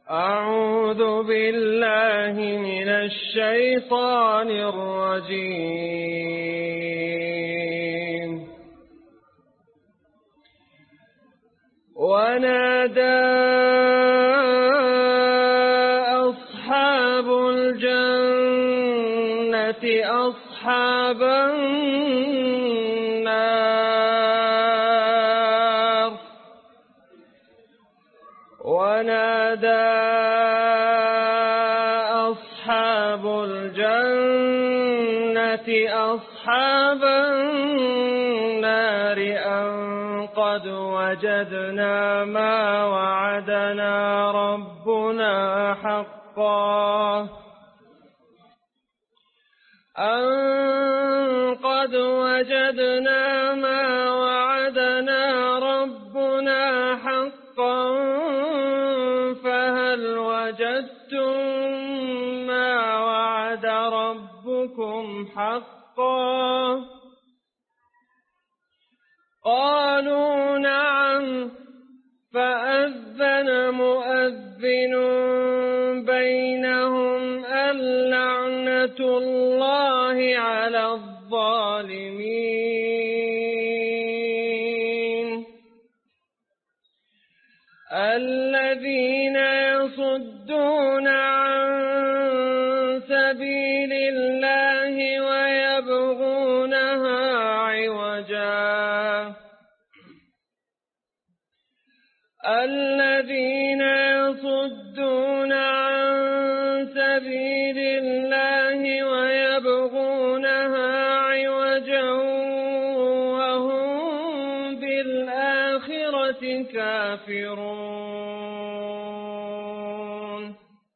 أعوذ بالله من الشيطان الرجيم. ونادى أصحاب الجنة أصحاب النار ونادى أصحاب الجنة أصحاب النار أن قد وجدنا ما وعدنا ربنا حقا أن قد وجدنا ما وعدنا ربنا حقا فهل وجدتم ما وعد ربكم حقا قالوا نعم فأذن مؤذن بينهم اللعنة الله على الظالمين الذين يصدون عن سبيل الله ويبغونها عوجا الذين يصدون عن سبيل الله ويبغونها عوجا وهم بالآخرة كافرون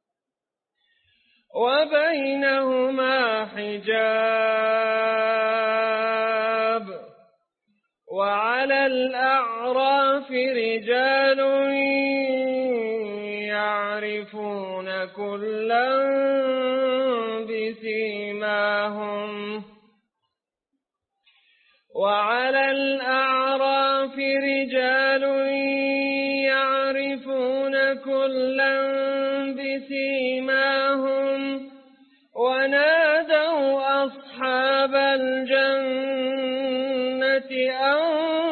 وبينهما حجاب وعلى الأعراف رجال يعرفون كلا بسيماهم وعلى الأعراف رجال يعرفون كلا بسيماهم ونادوا أصحاب الجنة أن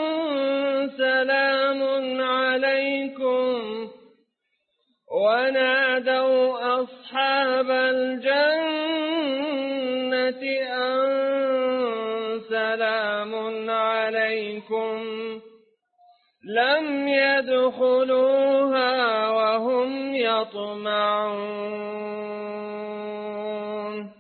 سلام عليكم ونادوا أصحاب الجنة أن سلام عليكم لم يدخلوها وهم يطمعون.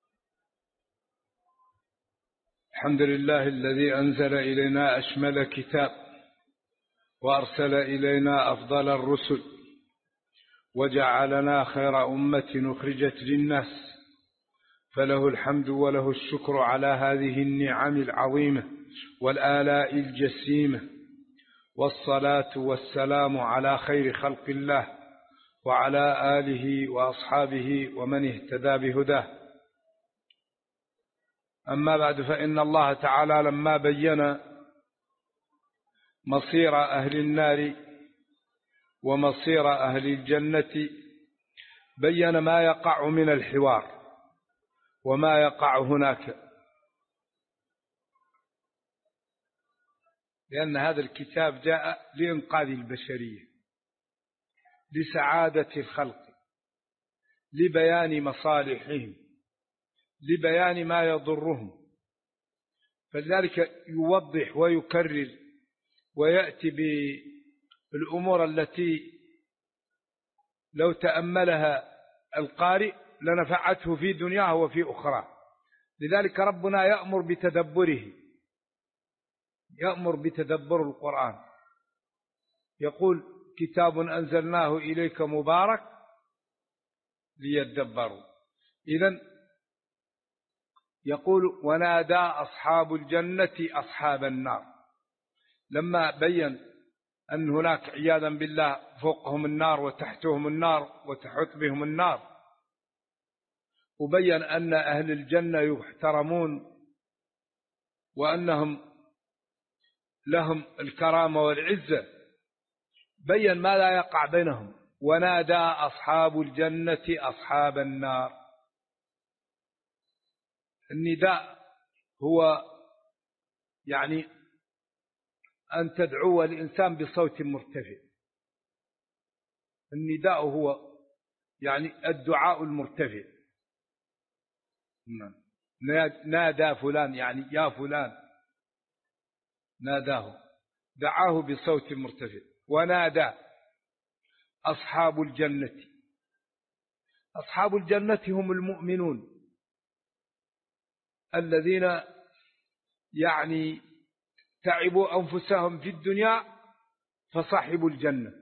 الحمد لله الذي أنزل إلينا أشمل كتاب وأرسل إلينا أفضل الرسل وجعلنا خير أمة أخرجت للناس فله الحمد وله الشكر على هذه النعم العظيمة والآلاء الجسيمة والصلاة والسلام على خير خلق الله وعلى آله وأصحابه ومن اهتدى بهداه. أما بعد فإن الله تعالى لما بين مصير أهل النار ومصير أهل الجنة بين ما يقع من الحوار وما يقع هناك، لأن هذا الكتاب جاء لإنقاذ البشرية لسعادة الخلق لبيان مصالحهم لبيان ما يضرهم، فلذلك يوضح ويكرر ويأتي بالأمور التي لو تأملها القارئ لنفعته في دنياه وفي أخرى. لذلك ربنا يأمر بتدبر القرآن، يقول كتاب أنزلناه إليك مبارك ليدبروا. إذن يقول ونادى أصحاب الجنة أصحاب النار، لما بين أن هناك عياذا بالله فوقهم النار وتحتهم النار وتحط بهم النار، وبين أن أهل الجنة يحترمون وأنهم لهم الكرامة والعزة، بين ما لا يقع بينهم ونادى أصحاب الجنة أصحاب النار. النداء هو يعني أن تدعو الإنسان بصوت مرتفع. النداء هو يعني الدعاء المرتفع. نادى فلان يعني يا فلان، ناداه، دعاه بصوت مرتفع. ونادى أصحاب الجنة. أصحاب الجنة هم المؤمنون الذين يعني تعبوا أنفسهم في الدنيا فصاحبوا الجنة.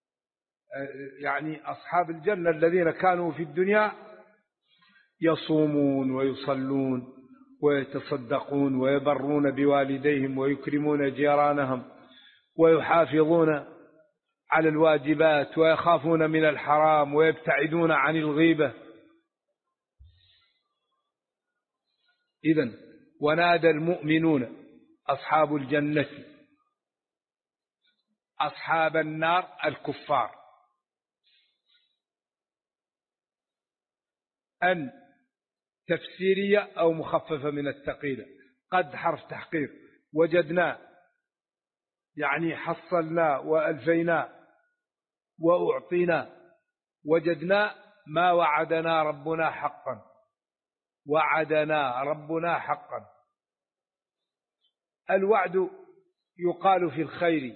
يعني أصحاب الجنة الذين كانوا في الدنيا يصومون ويصلون ويتصدقون ويبرون بوالديهم ويكرمون جيرانهم ويحافظون على الواجبات ويخافون من الحرام ويبتعدون عن الغيبة. إذن ونادى المؤمنون أصحاب الجنة أصحاب النار الكفار. أن تفسيرية أو مخففة من الثقيلة. قد حرف تحقيق. وجدنا يعني حصلنا وألفينا وأعطينا. وجدنا ما وعدنا ربنا حقا. وعدنا ربنا حقا. الوعد يقال في الخير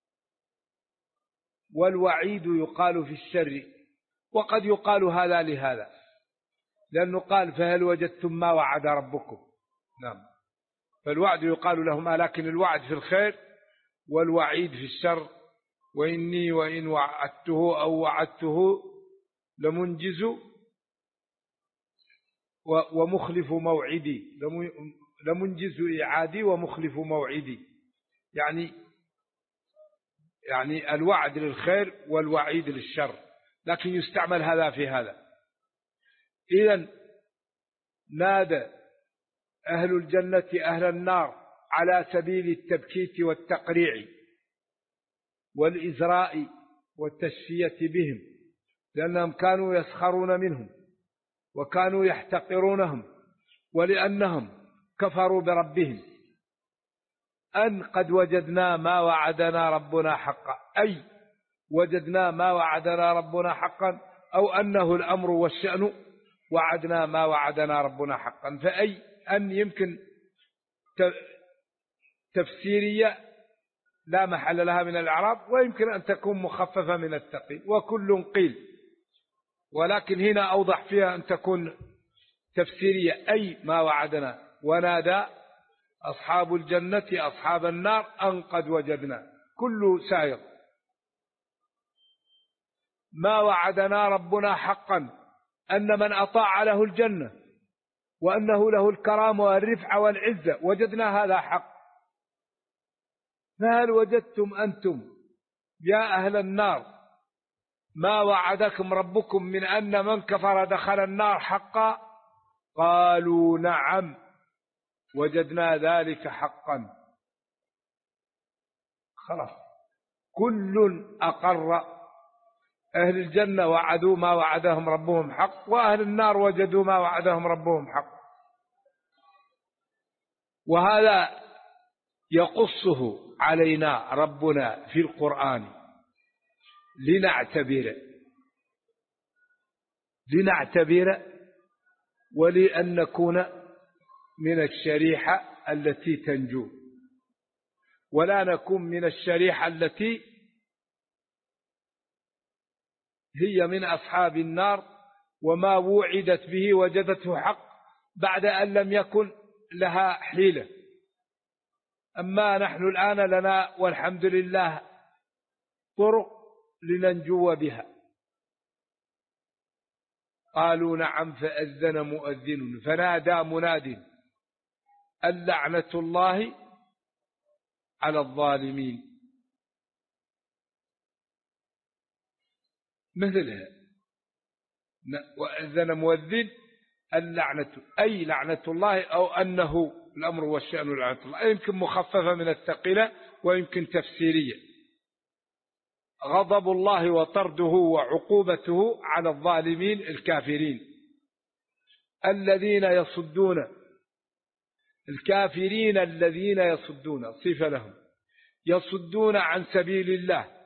والوعيد يقال في الشر، وقد يقال هذا لهذا، لأنه قال فهل وجدتم ما وعد ربكم. نعم، فالوعد يقال لهما، لكن الوعد في الخير والوعيد في الشر. وإني وإن وعدته أو وعدته لمنجز ومخلف موعدي، لمنجز إعادي ومخلف موعدي. يعني الوعد للخير والوعيد للشر، لكن يستعمل هذا في هذا. إذن نادى أهل الجنة أهل النار على سبيل التبكيت والتقريع والإزراء والتشفية بهم، لأنهم كانوا يسخرون منهم وكانوا يحتقرونهم ولأنهم كفروا بربهم. أن قد وجدنا ما وعدنا ربنا حقا، أي وجدنا ما وعدنا ربنا حقا، أو أنه الأمر والشأن وعدنا ما وعدنا ربنا حقا. فأي أن يمكن تفسيرية لا محل لها من الإعراب، ويمكن أن تكون مخففة من الثقيل، وكل قيل، ولكن هنا أوضح فيها أن تكون تفسيرية أي ما وعدنا. ونادى أصحاب الجنة أصحاب النار أن قد وجدنا، كل سائر ما وعدنا ربنا حقا، أن من أطاع له الجنة وأنه له الكرامة والرفعة والعزة، وجدنا هذا حق. فهل وجدتم أنتم يا أهل النار ما وعدكم ربكم من أن من كفر دخل النار حقا؟ قالوا نعم وجدنا ذلك حقا. خلاص، كل أقر. أهل الجنة وعدوا ما وعدهم ربهم حق، وأهل النار وجدوا ما وعدهم ربهم حق. وهذا يقصه علينا ربنا في القرآن لنعتبر ولأن نكون من الشريحة التي تنجو، ولا نكون من الشريحة التي هي من أصحاب النار وما وعدت به وجدته حق بعد أن لم يكن لها حيلة. أما نحن الآن لنا والحمد لله طرق لننجو بها. قالوا نعم فأذن مؤذن فنادى مناد اللعنة الله على الظالمين. مثلها وأذن مؤذن اللعنة، أي لعنة الله، أو أنه الأمر والشأن لعنة الله. يمكن مخففة من الثقيلة ويمكن تفسيرية. غضب الله وطرده وعقوبته على الظالمين الكافرين الذين يصدون، الكافرين الذين يصدون صفة لهم، يصدون عن سبيل الله،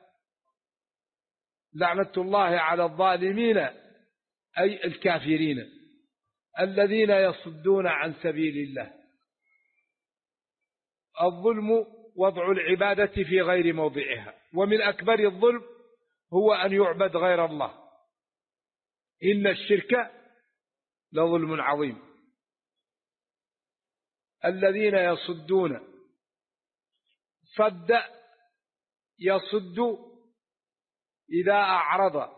لعنة الله على الظالمين أي الكافرين الذين يصدون عن سبيل الله. الظلم وضع العبادة في غير موضعها، ومن أكبر الظلم هو أن يعبد غير الله، إن الشرك لظلم عظيم. الذين يصدون، صد يصد إذا أعرض،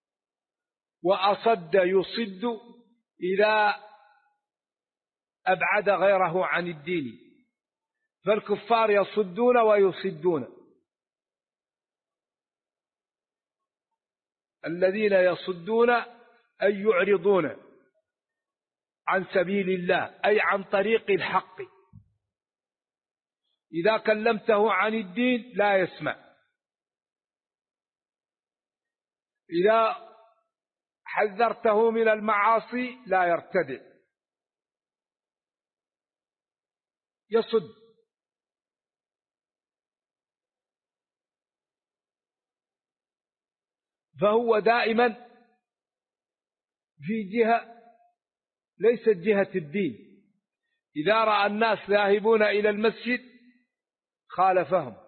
وأصد يصد إذا أبعد غيره عن الدين، فالكفار يصدون ويصدون. الذين يصدون أي يعرضون عن سبيل الله، أي عن طريق الحق، إذا كلمته عن الدين لا يسمع، إذا حذرته من المعاصي لا يرتدع، يصد. فهو دائما في جهة ليست جهة الدين، إذا رأى الناس ذاهبون إلى المسجد خالفهم،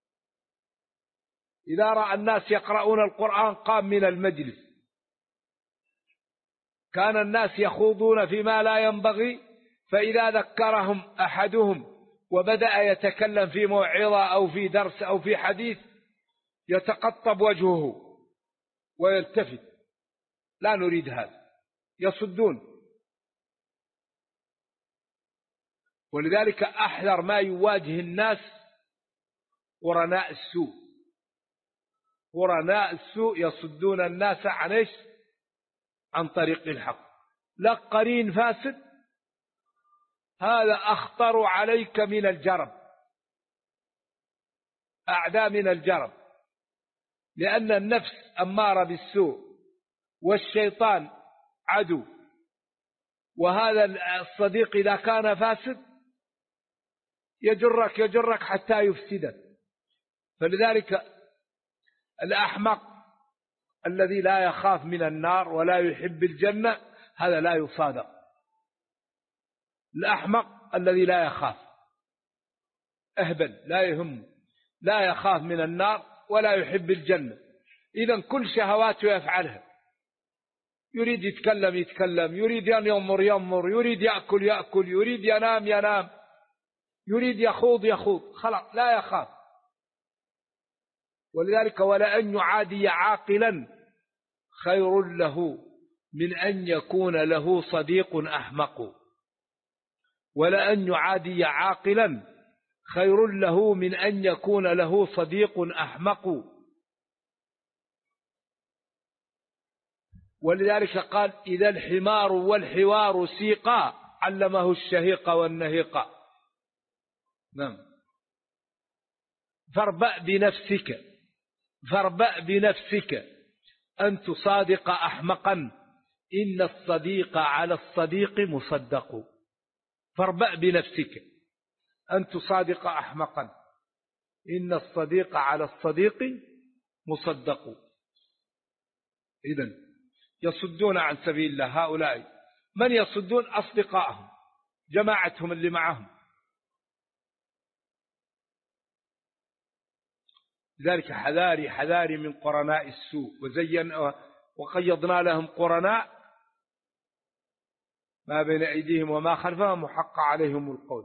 إذا رأى الناس يقرؤون القرآن قام من المجلس. كان الناس يخوضون فيما لا ينبغي، فإذا ذكرهم أحدهم وبدأ يتكلم في موعظة أو في درس أو في حديث يتقطب وجهه ويلتفت، لا نريد هذا، يصدون. ولذلك أحذر ما يواجه الناس قرناء السوء. قرناء السوء يصدون الناس عن إيش؟ عن طريق الحق. لا قرين فاسد، هذا أخطر عليك من الجرب، أعدى من الجرب، لأن النفس أمارة بالسوء والشيطان عدو، وهذا الصديق إذا كان فاسد يجرك حتى يفسدك. فلذلك الأحمق الذي لا يخاف من النار ولا يحب الجنة هذا لا يصادق. الأحمق الذي لا يخاف، أهبل، لا يهم، لا يخاف من النار ولا يحب الجنة، إذن كل شهواته يفعلها، يريد يتكلم، يريد أن ينظر، يريد يأكل، يريد ينام، يريد يخوض، خلاص لا يخاف. ولذلك ولأن يعادي عاقلا خير له من أن يكون له صديق أحمق. ولأن يعادي عاقلا خير له من أن يكون له صديق أحمق. ولذلك قال إذا الحمار والحوار سيقا علمه الشهيق والنهيق. نعم. فاربأ بنفسك أن تصادق أحمقا، إن الصديق على الصديق مصدق. فاربأ بنفسك أن تصادق أحمقا، إن الصديق على الصديق مصدق. إذن يصدون عن سبيل الله. هؤلاء من يصدون؟ أصدقائهم، جماعتهم اللي معهم. لذلك حذاري من قرناء السوء. وقيضنا لهم قرناء ما بين أيديهم وما خلفهم وحق عليهم القول.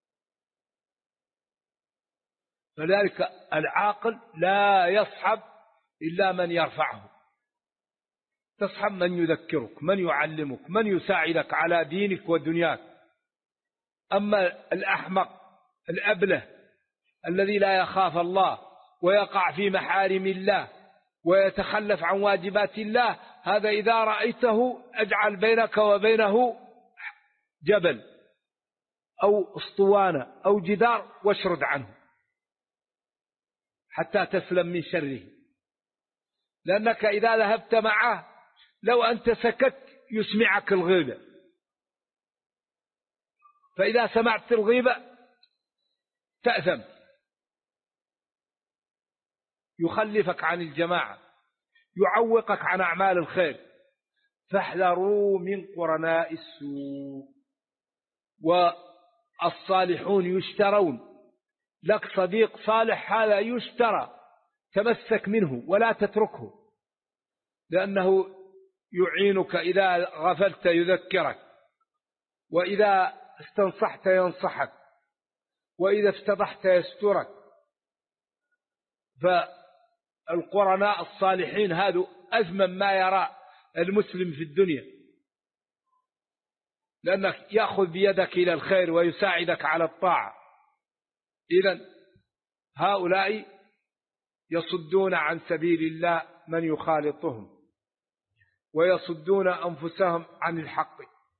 فذلك العاقل لا يصحب إلا من يرفعه، تصحب من يذكرك، من يعلمك، من يساعدك على دينك ودنياك. أما الأحمق الأبله الذي لا يخاف الله ويقع في محارم الله ويتخلف عن واجبات الله، هذا إذا رأيته أجعل بينك وبينه جبل أو اسطوانة أو جدار واشرد عنه حتى تسلم من شره. لأنك إذا ذهبت معه لو أنت سكت يسمعك الغيبة، فإذا سمعت الغيبة تأثم، يخلفك عن الجماعة، يعوقك عن أعمال الخير. فاحذروا من قرناء السوء. والصالحون يشترون، لك صديق صالح هذا يشترى، تمسك منه ولا تتركه، لأنه يعينك، إذا غفلت يذكرك، وإذا استنصحت ينصحك، وإذا افتضحت يسترك. فالقرناء الصالحين هذا أثمن ما يرى المسلم في الدنيا، لأنك يأخذ بيدك إلى الخير ويساعدك على الطاعة. إذن هؤلاء يصدون عن سبيل الله من يخالطهم، ويصدون أنفسهم عن الحق،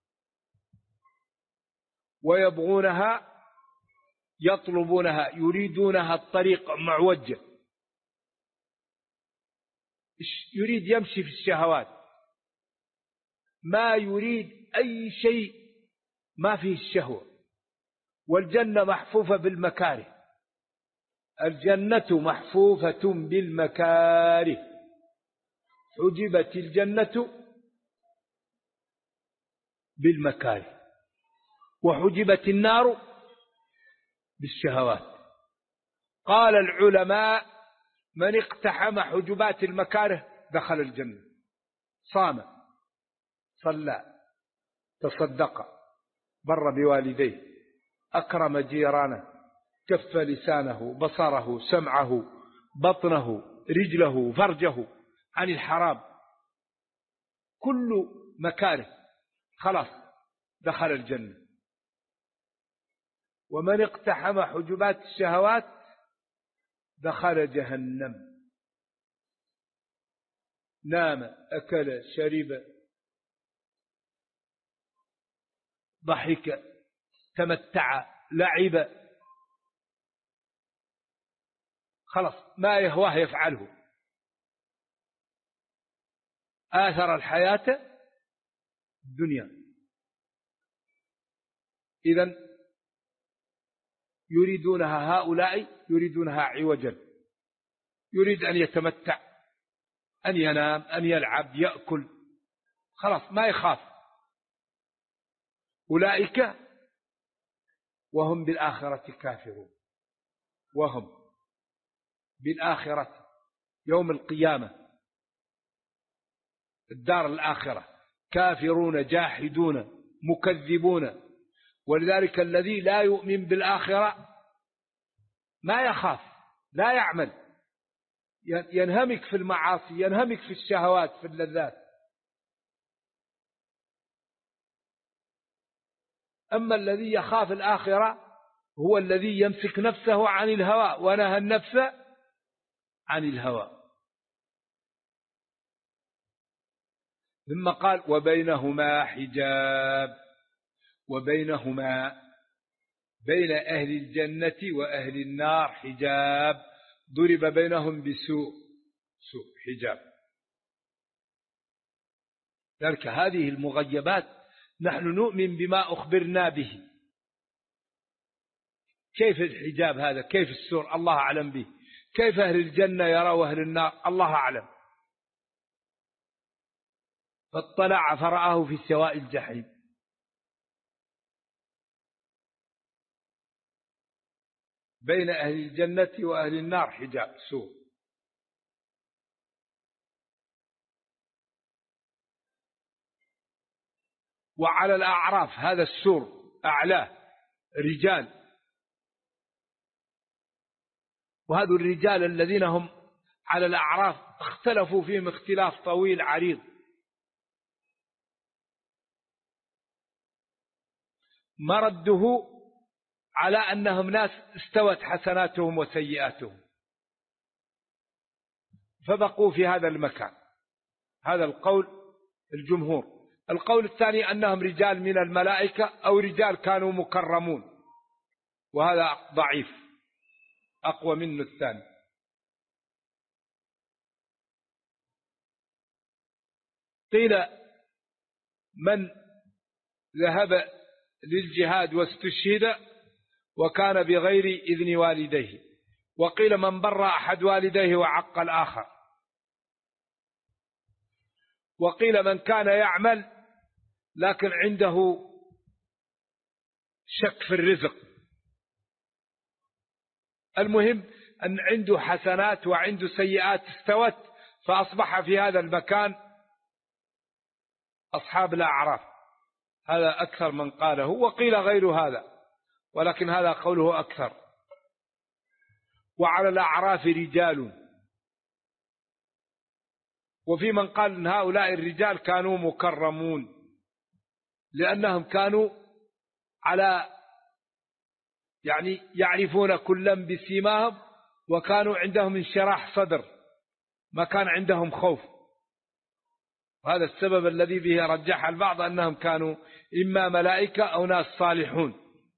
ويبغونها، يطلبونها، يريدونها الطريق معوجة، يريد يمشي في الشهوات، ما يريد أي شيء ما فيه الشهوة. والجنة محفوفة بالمكاره، الجنة محفوفة بالمكاره، حجبت الجنة بالمكاره، وحجبت النار بالشهوات. قال العلماء: من اقتحم حجبات المكاره دخل الجنة، صام، صلى، تصدق، بر بوالديه، أكرم جيرانه، كف لسانه، بصره، سمعه، بطنه، رجله، فرجه عن الحرام، كل مكاره، خلاص دخل الجنة. ومن اقتحم حجبات الشهوات دخل جهنم، نام، أكل، شرب، ضحك، تمتع، لعب، خلاص ما يهواه يفعله، آثر الحياة الدنيا. إذن يريدونها، هؤلاء يريدونها عوجا، يريد أن يتمتع، أن ينام، أن يلعب، يأكل، خلاص ما يخاف. أولئك وهم بالآخرة كافرون، وهم بالآخرة يوم القيامة الدار الآخرة كافرون، جاحدون، مكذبون. ولذلك الذي لا يؤمن بالآخرة ما يخاف، لا يعمل، ينهمك في المعاصي، ينهمك في الشهوات، في اللذات. أما الذي يخاف الآخرة هو الذي يمسك نفسه عن الهوى، ونهى النفس عن الهوى. ثم قال: وبينهما حجاب، وبينهما، بين أهل الجنة وأهل النار حجاب، ضرب بينهم بسوء، سوء حجاب. ذلك هذه المغيبات نحن نؤمن بما أخبرنا به. كيف الحجاب هذا؟ كيف السور؟ الله أعلم به. كيف أهل الجنة يروا أهل النار؟ الله أعلم. فاطلع فرآه في سواء الجحيم. بين أهل الجنة وأهل النار حجاب، سور. وعلى الأعراف هذا السور أعلاه رجال، وهذا الرجال الذين هم على الأعراف اختلفوا فيهم اختلاف طويل عريض. مرده على أنهم ناس استوت حسناتهم وسيئاتهم، فبقوا في هذا المكان. هذا القول الجمهور. القول الثاني أنهم رجال من الملائكة أو رجال كانوا مكرمون، وهذا ضعيف، أقوى منه الثاني. قيل من ذهب للجهاد واستشهد وكان بغير إذن والديه، وقيل من بر أحد والديه وعق الآخر، وقيل من كان يعمل لكن عنده شك في الرزق. المهم أن عنده حسنات وعنده سيئات استوت، فأصبح في هذا المكان أصحاب الأعراف. هذا أكثر من قاله، وقيل غير هذا، ولكن هذا قوله أكثر. وعلى الأعراف رجال، وفي من قال أن هؤلاء الرجال كانوا مكرمون لأنهم كانوا يعني يعرفون كلا بسيماهم، وكانوا عندهم انشراح صدر، ما كان عندهم خوف. وهذا السبب الذي به رجح البعض أنهم كانوا إما ملائكة أو ناس صالحون.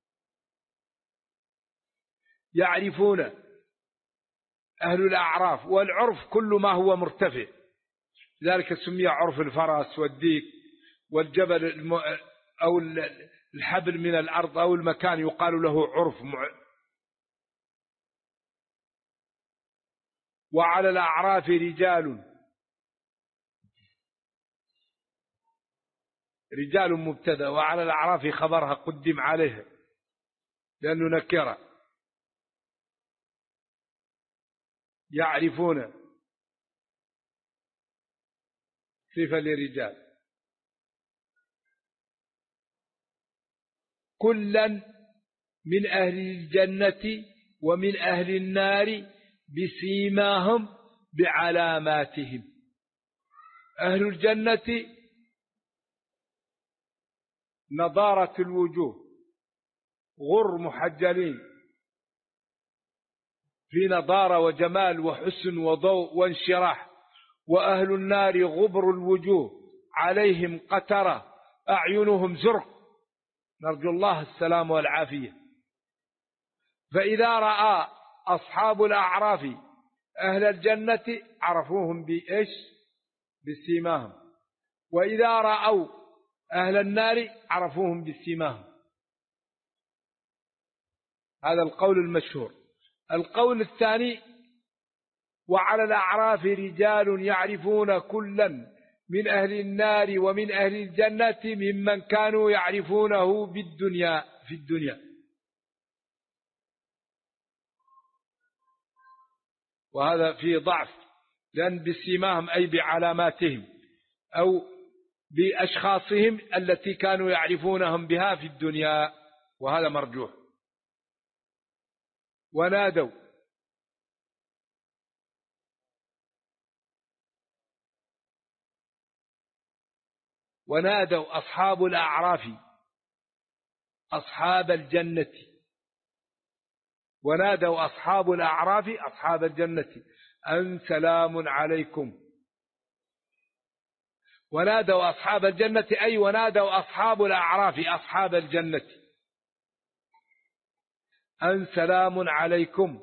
يعرفون أهل الأعراف، والعرف كل ما هو مرتفع، لذلك سمي عرف الفرس والديك والجبل أو الحبل من الأرض أو المكان يقال له عرف. وعلى الأعراف رجال مبتدأ، وعلى الأعراف خبرها قدم عليها لأنه نكرة. يعرفون صفة لرجال كلا من أهل الجنة ومن أهل النار بسيماهم بعلاماتهم. أهل الجنة نضارة الوجوه، غر محجلين في نضارة وجمال وحسن وضوء وانشراح. وأهل النار غبر الوجوه عليهم قترة أعينهم زرق، نرجو الله السلام والعافية. فإذا رأى أصحاب الأعراف أهل الجنة عرفوهم بإيش؟ بسيماهم. وإذا رأوا أهل النار عرفوهم بسيماهم. هذا القول المشهور. القول الثاني: وعلى الأعراف رجال يعرفون كلا من أهل النار ومن أهل الجنة ممن كانوا يعرفونه في الدنيا. وهذا فيه ضعف، لأن بسيماهم أي بعلاماتهم أو بأشخاصهم التي كانوا يعرفونهم بها في الدنيا، وهذا مرجوح. ونادوا أصحاب الأعراف أصحاب الجنة، ونادوا أصحاب الأعراف أصحاب الجنة أن سلام عليكم. ونادوا أصحاب الجنة أي ونادوا أصحاب الأعراف أصحاب الجنة أن سلام عليكم،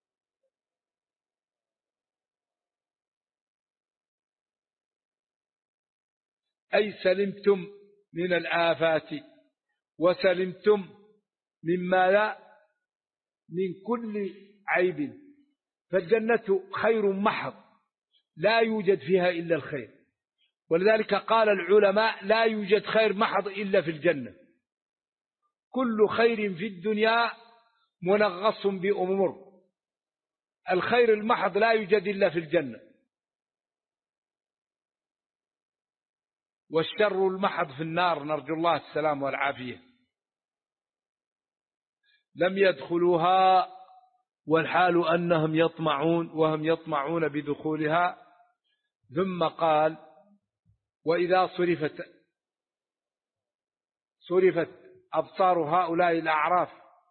أي سلمتم من الآفات وسلمتم مما لا من كل عيب. فالجنة خير محض لا يوجد فيها إلا الخير، ولذلك قال العلماء لا يوجد خير محض إلا في الجنة. كل خير في الدنيا منغص بأمور، الخير المحض لا يوجد إلا في الجنة. والشر المحض في النار، نرجو الله السلام والعافية. لم يدخلوها والحال أنهم يطمعون وهم يطمعون بدخولها. ثم قال: وإذا صرفت أبصار هؤلاء الأعراف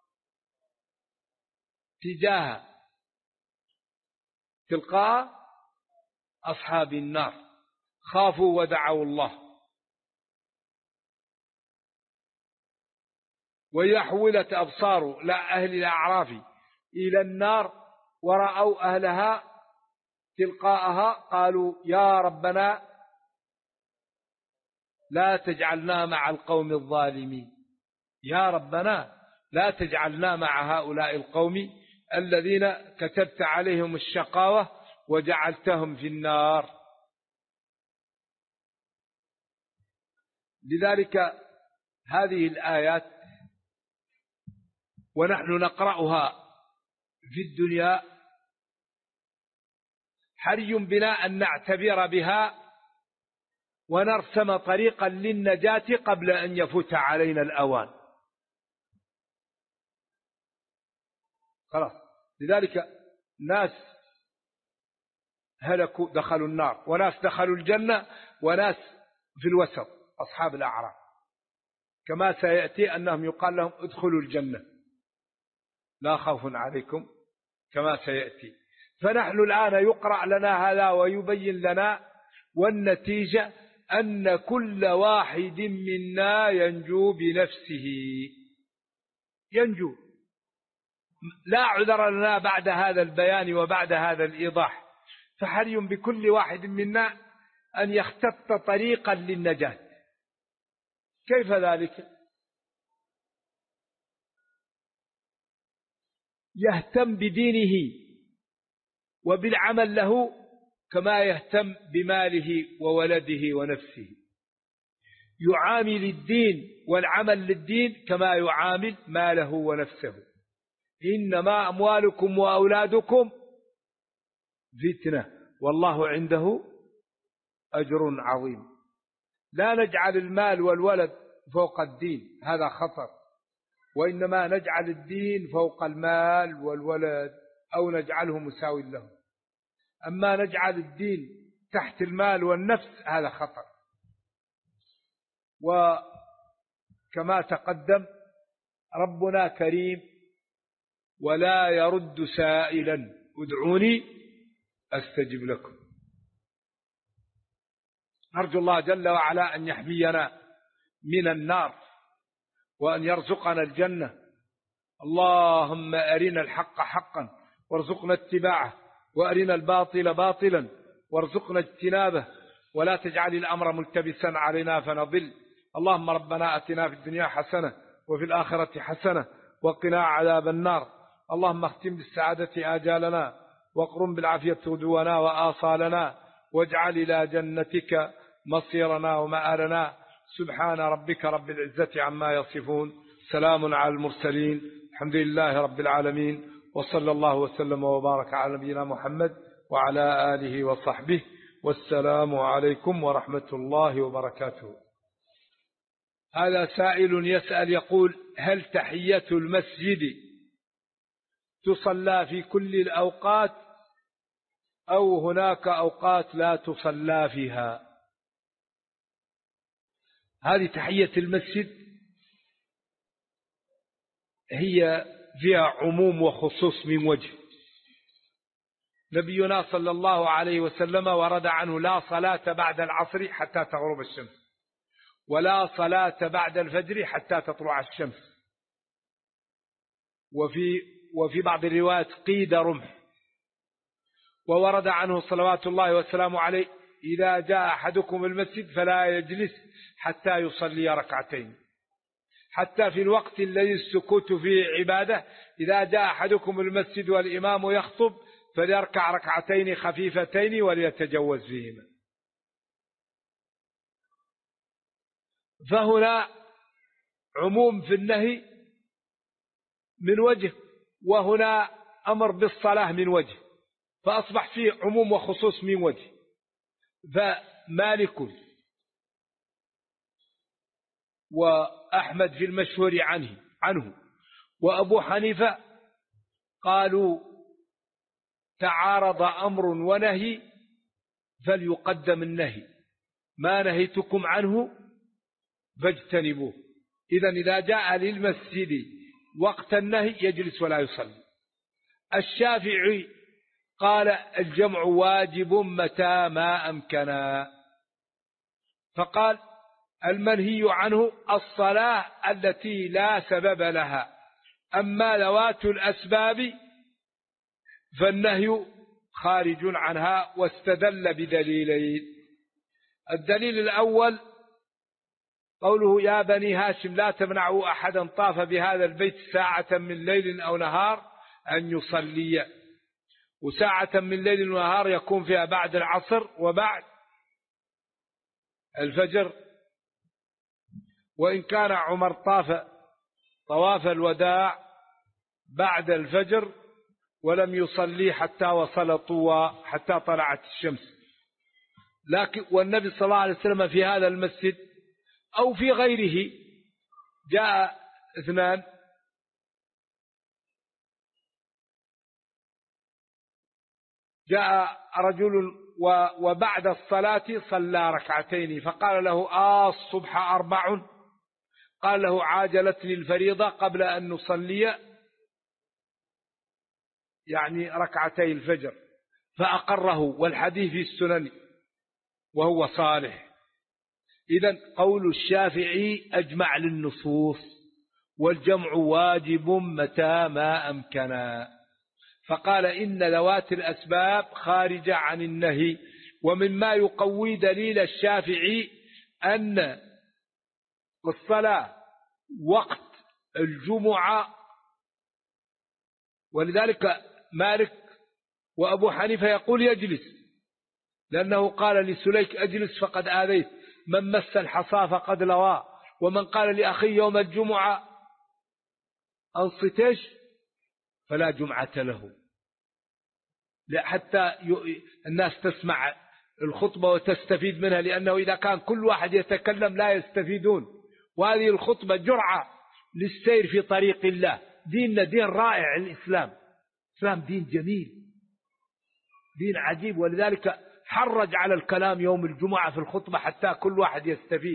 تلقاء أصحاب النار خافوا ودعوا الله. وإذا حولت أبصار أهل الأعراف إلى النار ورأوا أهلها تلقاءها قالوا: يا ربنا لا تجعلنا مع القوم الظالمين. يا ربنا لا تجعلنا مع هؤلاء القوم الذين كتبت عليهم الشقاوة وجعلتهم في النار. لذلك هذه الآيات ونحن نقرأها في الدنيا حري بنا أن نعتبر بها ونرسم طريقا للنجاة قبل أن يفوت علينا الأوان. خلاص. لذلك ناس هلكوا دخلوا النار، وناس دخلوا الجنة، وناس في الوسط أصحاب الأعراف، كما سيأتي أنهم يقال لهم ادخلوا الجنة لا خوف عليكم كما سيأتي. فنحن الآن يقرأ لنا هذا ويبين لنا، والنتيجة أن كل واحد منا ينجو بنفسه، ينجو. لا عذر لنا بعد هذا البيان وبعد هذا الإيضاح، فحري بكل واحد منا أن يختط طريقا للنجاة. كيف ذلك؟ يهتم بدينه وبالعمل له كما يهتم بماله وولده ونفسه، يعامل الدين والعمل للدين كما يعامل ماله ونفسه. إنما أموالكم وأولادكم فتنة والله عنده أجر عظيم. لا نجعل المال والولد فوق الدين، هذا خطر، وإنما نجعل الدين فوق المال والولد أو نجعله مساوي له. أما نجعل الدين تحت المال والنفس هذا خطر. وكما تقدم ربنا كريم ولا يرد سائلا، ادعوني أستجب لكم. نرجو الله جل وعلا أن يحمينا من النار وأن يرزقنا الجنة. اللهم أرنا الحق حقا وارزقنا اتباعه، وأرنا الباطل باطلا وارزقنا اجتنابه، ولا تجعل الأمر ملتبسا علينا فنضل. اللهم ربنا أتنا في الدنيا حسنة وفي الآخرة حسنة وقنا عذاب النار. اللهم اختم بالسعادة آجالنا واقرم بالعافية غدونا وآصالنا، واجعل إلى جنتك مصيرنا ومآلنا. سبحان ربك رب العزة عما يصفون، سلام على المرسلين، الحمد لله رب العالمين، وصلى الله وسلم وبارك على نبينا محمد وعلى آله وصحبه، والسلام عليكم ورحمة الله وبركاته. هذا سائل يسأل يقول: هل تحية المسجد تصلى في كل الأوقات أو هناك أوقات لا تصلى فيها؟ هذه تحية المسجد هي فيها عموم وخصوص من وجه. نبينا صلى الله عليه وسلم ورد عنه: لا صلاة بعد العصر حتى تغرب الشمس، ولا صلاة بعد الفجر حتى تطلع الشمس. وفي بعض الروايات قيد رمح. وورد عنه صلوات الله وسلامه عليه: إذا جاء أحدكم المسجد فلا يجلس حتى يصلي ركعتين. حتى في الوقت الذي السكوت فيه عبادة، إذا جاء أحدكم المسجد والإمام يخطب فليركع ركعتين خفيفتين وليتجوز فيهما. فهنا عموم في النهي من وجه، وهنا أمر بالصلاة من وجه، فأصبح فيه عموم وخصوص من وجه. فمالك وأحمد في المشهور عنه وأبو حنيفة قالوا: تعارض أمر ونهي فليقدم النهي، ما نهيتكم عنه فاجتنبوه. إذا جاء للمسجد وقت النهي يجلس ولا يصلي. الشافعي قال: الجمع واجب متى ما أمكنا، فقال: المنهي عنه الصلاة التي لا سبب لها، أما ذوات الأسباب فالنهي خارج عنها. واستدل بدليلين: الدليل الأول قوله يا بني هاشم لا تمنعوا أحدا طاف بهذا البيت ساعة من ليل أو نهار أن يصلي، وساعة من ليل ونهار يكون فيها بعد العصر وبعد الفجر. وإن كان عمر طاف طواف الوداع بعد الفجر ولم يصلي حتى وصل طوى حتى طلعت الشمس. لكن والنبي صلى الله عليه وسلم في هذا المسجد أو في غيره جاء اثنان جاء رجل وبعد الصلاة صلى ركعتين فقال له الصبح 4؟ قال له عاجلتني الفريضة قبل أن نصلي يعني ركعتي الفجر، فأقره، والحديث في السنن وهو صالح. إذن قول الشافعي أجمع للنصوص، والجمع واجب متى ما أمكنا. فقال إن ذوات الأسباب خارجة عن النهي. ومما يقوي دليل الشافعي أن الصلاة وقت الجمعة، ولذلك مالك وأبو حنيفة يقول يجلس، لأنه قال لسليك أجلس فقد آذيت، من مس الحصى فقد لوى. ومن قال لأخي يوم الجمعة أنصتش فلا جمعة له، حتى الناس تسمع الخطبة وتستفيد منها، لأنه إذا كان كل واحد يتكلم لا يستفيدون. وهذه الخطبة جرعة للسير في طريق الله. ديننا دين رائع، الإسلام دين جميل، دين عجيب، ولذلك حرج على الكلام يوم الجمعة في الخطبة حتى كل واحد يستفيد.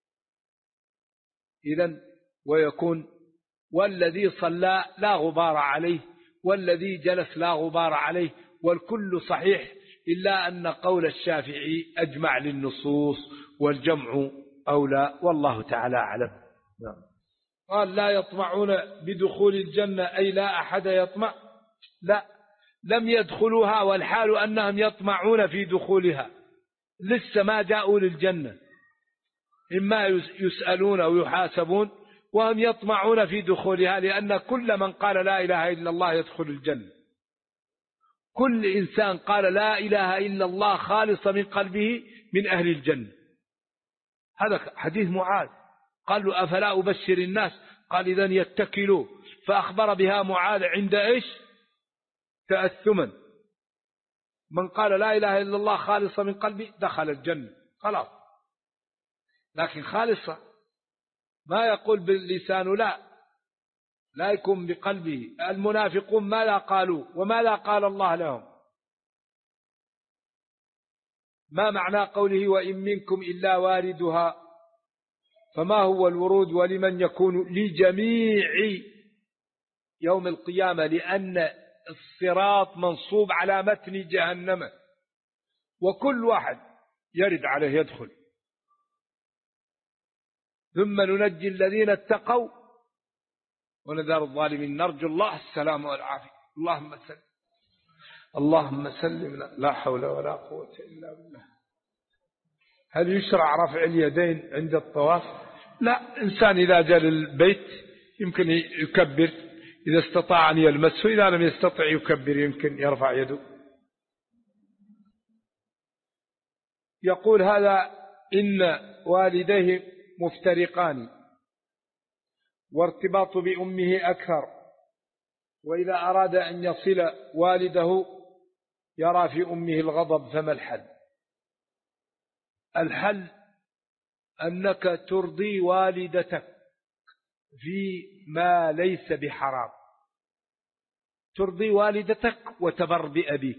إذن ويكون والذي صلى لا غبار عليه، والذي جلس لا غبار عليه، والكل صحيح، إلا أن قول الشافعي أجمع للنصوص والجمع أولى، والله تعالى أعلم. قال لا يطمعون بدخول الجنة، أي لا أحد يطمع، لا، لم يدخلوها والحال أنهم يطمعون في دخولها، لسه ما جاءوا للجنة، إما يسألون أو يحاسبون وهم يطمعون في دخولها، لأن كل من قال لا إله إلا الله يدخل الجنة. كل إنسان قال لا إله إلا الله خالص من قلبه من أهل الجنة. هذا حديث معاذ، قال له أفلا أبشر الناس؟ قال إذن يتكلوا. فأخبر بها معاذ عند إيش؟ تأثما. من قال لا إله إلا الله خالص من قلبه دخل الجنة خلاص. لكن خالصة ما يقول باللسان، لا يكون بقلبه. المنافقون ماذا قالوا وماذا قال الله لهم؟ ما معنى قوله وإن منكم إلا واردها؟ فما هو الورود ولمن يكون؟ لجميع يوم القيامة، لأن الصراط منصوب على متن جهنم، وكل واحد يرد عليه يدخل. ثم ننجي الذين اتقوا ونذر الظالمين. نرجو الله السلام والعافية. اللهم سلم. لا حول ولا قوة إلا بالله. هل يشرع رفع اليدين عند الطواف؟ لا، إنسان إذا جاء للبيت يمكن يكبر إذا استطاع أن يلمسه، إذا لم يستطع يكبر، يمكن يرفع يده. يقول هذا إن والديه مفترقان وارتباط بأمه أكثر، وإذا أراد أن يصل والده يرى في أمه الغضب، فما الحل؟ الحل أنك ترضي والدتك في ما ليس بحرام، ترضي والدتك وتبر بأبيك.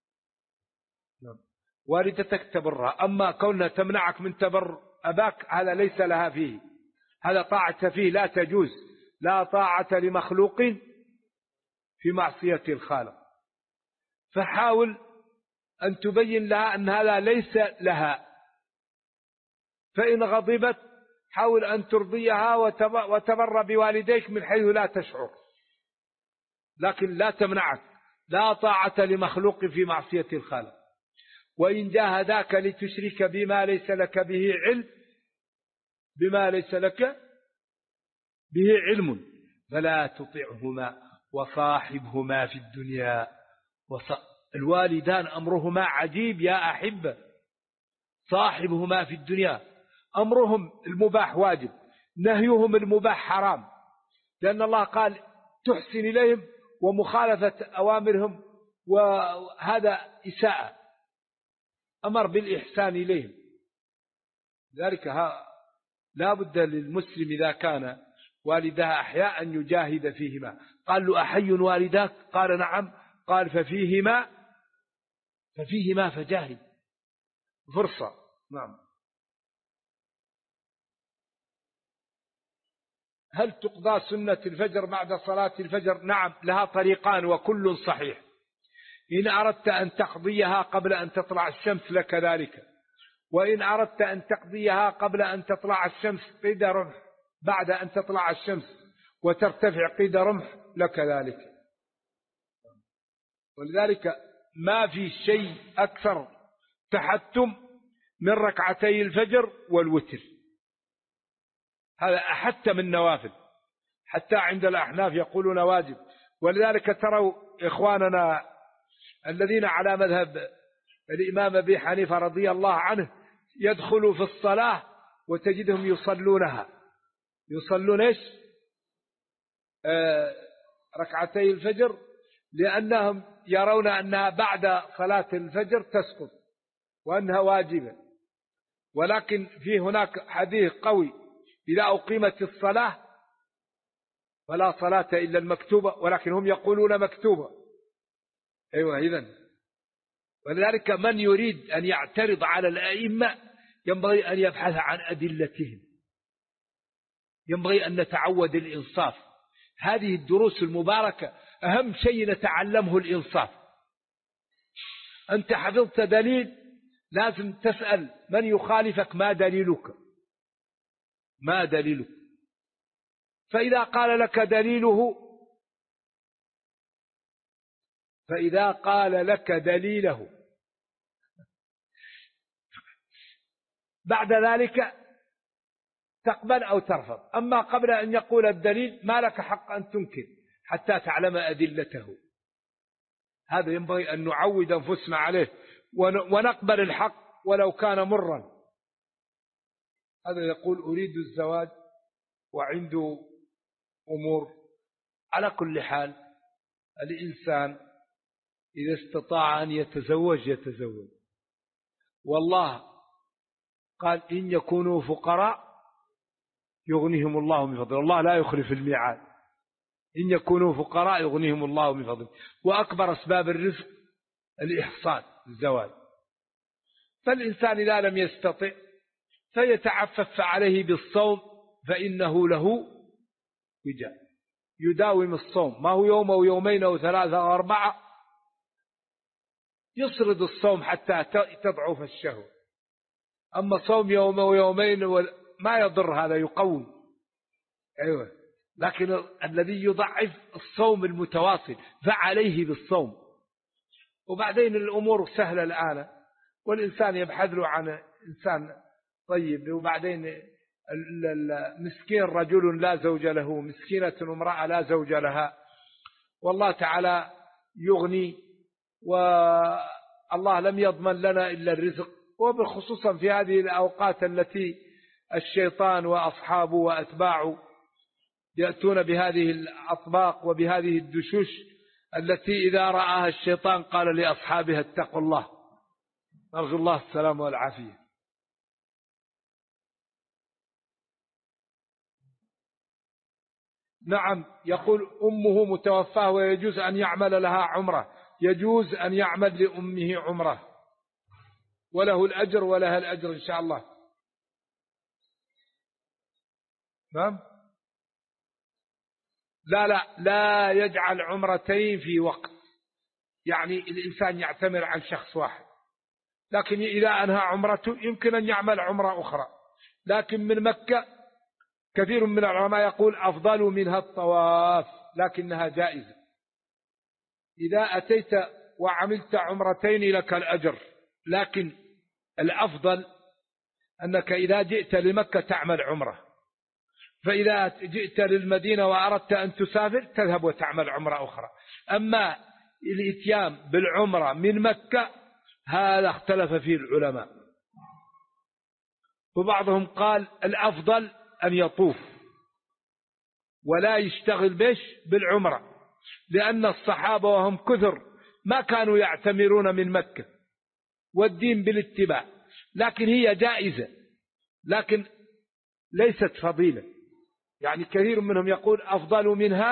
والدتك تبرها، أما كونها تمنعك من تبر أباك هذا ليس لها فيه، هذا طاعة فيه لا تجوز. لا طاعة لمخلوق في معصية الخالق. فحاول أن تبين لها أن هذا ليس لها، فإن غضبت حاول أن ترضيها وتبر بوالديك من حيث لا تشعر، لكن لا تمنعك. لا طاعة لمخلوق في معصية الخالق. وإن جاهداك لتشرك بما ليس لك به علم بما ليس لك به علم فلا تطعهما وصاحبهما في الدنيا. الوالدان أمرهما عجيب يا أحبة. صاحبهما في الدنيا أمرهم المباح واجب، نهيهم المباح حرام، لأن الله قال تحسن إليهم، ومخالفة أوامرهم وهذا إساءة، أمر بالإحسان إليهم. ذلك لا بد للمسلم إذا كان والدها أحياء أن يجاهد فيهما. قال له أحي والداك؟ قال نعم. قال ففيهما فجاهد، فرصة. نعم. هل تقضى سنة الفجر بعد صلاة الفجر؟ نعم، لها طريقان وكل صحيح. إن أردت أن تقضيها قبل أن تطلع الشمس لك ذلك، وإن أردت أن تقضيها قبل أن تطلع الشمس قيد رمح بعد أن تطلع الشمس وترتفع قيد رمح لك ذلك. ولذلك ما في شيء أكثر تحتم من ركعتي الفجر والوتر، هذا أحت من النوافل، حتى عند الأحناف يقولون واجب. ولذلك تروا إخواننا الذين على مذهب الإمام أبي حنيفة رضي الله عنه يدخلوا في الصلاة وتجدهم يصلون إيش؟ ركعتي الفجر، لأنهم يرون أنها بعد صلاة الفجر تسقط وأنها واجبة. ولكن في هناك حديث قوي إذا أقيمت الصلاة فلا صلاة إلا المكتوبة، ولكن هم يقولون مكتوبة. أيوة إذن. ولذلك من يريد أن يعترض على الأئمة ينبغي أن يبحث عن أدلتهم، ينبغي أن نتعود الإنصاف. هذه الدروس المباركة أهم شيء نتعلمه الإنصاف. أنت حفظت دليل لازم تسأل من يخالفك ما دليلك، ما دليلك. فإذا قال لك دليله بعد ذلك تقبل أو ترفض. أما قبل أن يقول الدليل ما لك حق أن تنكر حتى تعلم أدلته. هذا ينبغي أن نعود أنفسنا عليه ونقبل الحق ولو كان مرا. هذا يقول أريد الزواج وعنده أمور. على كل حال الإنسان إذا استطاع أن يتزوج. والله قال إن يكونوا فقراء يغنيهم الله من فضله. الله لا يخلف الميعاد. إن يكونوا فقراء يغنيهم الله من فضله. وأكبر أسباب الرزق الإحصان، الزواج. فالإنسان إذا لم يستطع فيتعفف عليه بالصوم، فإنه له وجاء. يداوم الصوم، ما هو يوم أو يومين أو ثلاثة أو أربعة، يسرد الصوم حتى تضعف الشهوة. أما صوم يوم أو يومين ما يضر، هذا يقوي. أيوة. لكن الذي يضعف الصوم المتواصل فعليه بالصوم. وبعدين الأمور سهلة الآن، والإنسان يبحث له عن إنسان طيب. وبعدين المسكين رجل لا زوج له، مسكينة امرأة لا زوج لها، والله تعالى يغني، والله لم يضمن لنا إلا الرزق. وبخصوصا في هذه الأوقات التي الشيطان وأصحابه وأتباعه يأتون بهذه الأطباق وبهذه الدشوش التي إذا رآها الشيطان قال لأصحابها اتقوا الله. نرجو الله السلام والعافية. نعم. يقول أمه متوفاة ويجوز أن يعمل لها عمرة. يجوز أن يعمل لأمه عمرة وله الأجر ولها الأجر إن شاء الله. نعم. لا يجعل عمرتين في وقت، يعني الإنسان يعتمر عن شخص واحد، لكن إذا أنهى عمرته يمكن أن يعمل عمرة أخرى. لكن من مكة كثير من العلماء يقول أفضل منها الطواف، لكنها جائزة. إذا أتيت وعملت عمرتين لك الأجر، لكن الأفضل أنك إذا جئت لمكة تعمل عمرة، فإذا جئت للمدينة وأردت أن تسافر تذهب وتعمل عمرة أخرى. أما الإتيان بالعمرة من مكة هذا اختلف فيه العلماء، وبعضهم قال الأفضل أن يطوف ولا يشتغل بالعمرة، لأن الصحابة وهم كثر ما كانوا يعتمرون من مكة، والدين بالاتباع، لكن هي جائزة لكن ليست فضيلة. يعني كثير منهم يقول أفضل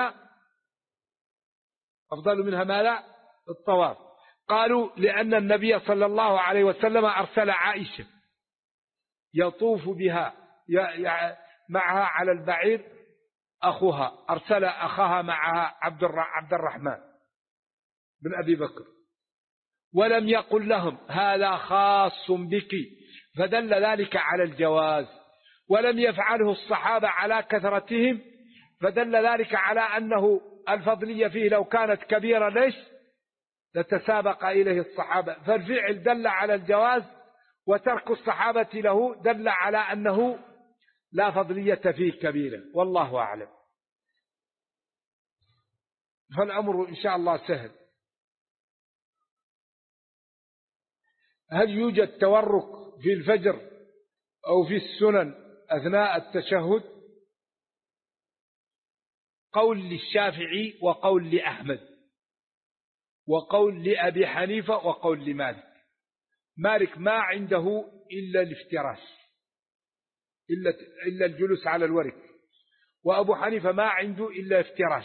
منها ما لا الطواف. قالوا لأن النبي صلى الله عليه وسلم أرسل عائشة يطوف بها معها على البعير أخوها، أرسل أخاها معها عبد الرحمن بن أبي بكر، ولم يقل لهم هذا خاص بك، فدل ذلك على الجواز. ولم يفعله الصحابة على كثرتهم، فدل ذلك على أنه الفضلية فيه لو كانت كبيرة لتسابق إليه الصحابة، فالفعل دل على الجواز، وترك الصحابة له دل على أنه لا فضلية فيه كبيرة، والله أعلم. فالأمر إن شاء الله سهل. هل يوجد تورك في الفجر أو في السنن أثناء التشهد؟ قول للشافعي وقول لأحمد وقول لأبي حنيفة وقول لمالك. مالك ما عنده إلا الافتراش، إلا الجلوس على الورك، وأبو حنيفة ما عنده إلا افتراش.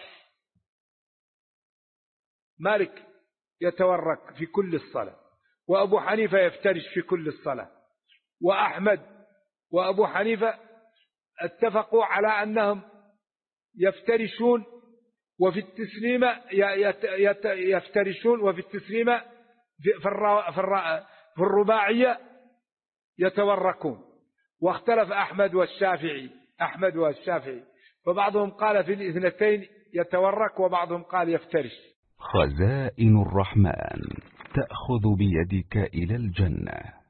مالك يتورك في كل الصلاة، وأبو حنيفة يفترش في كل الصلاة. وأحمد وأبو حنيفة اتفقوا على أنهم يفترشون وفي التسليمة يفترشون، وفي التسليمة في الرباعية يتوركون. واختلف أحمد والشافعي، فبعضهم قال في الاثنتين يتورك، وبعضهم قال يفترش. خزائن الرحمن تأخذ بيدك إلى الجنة.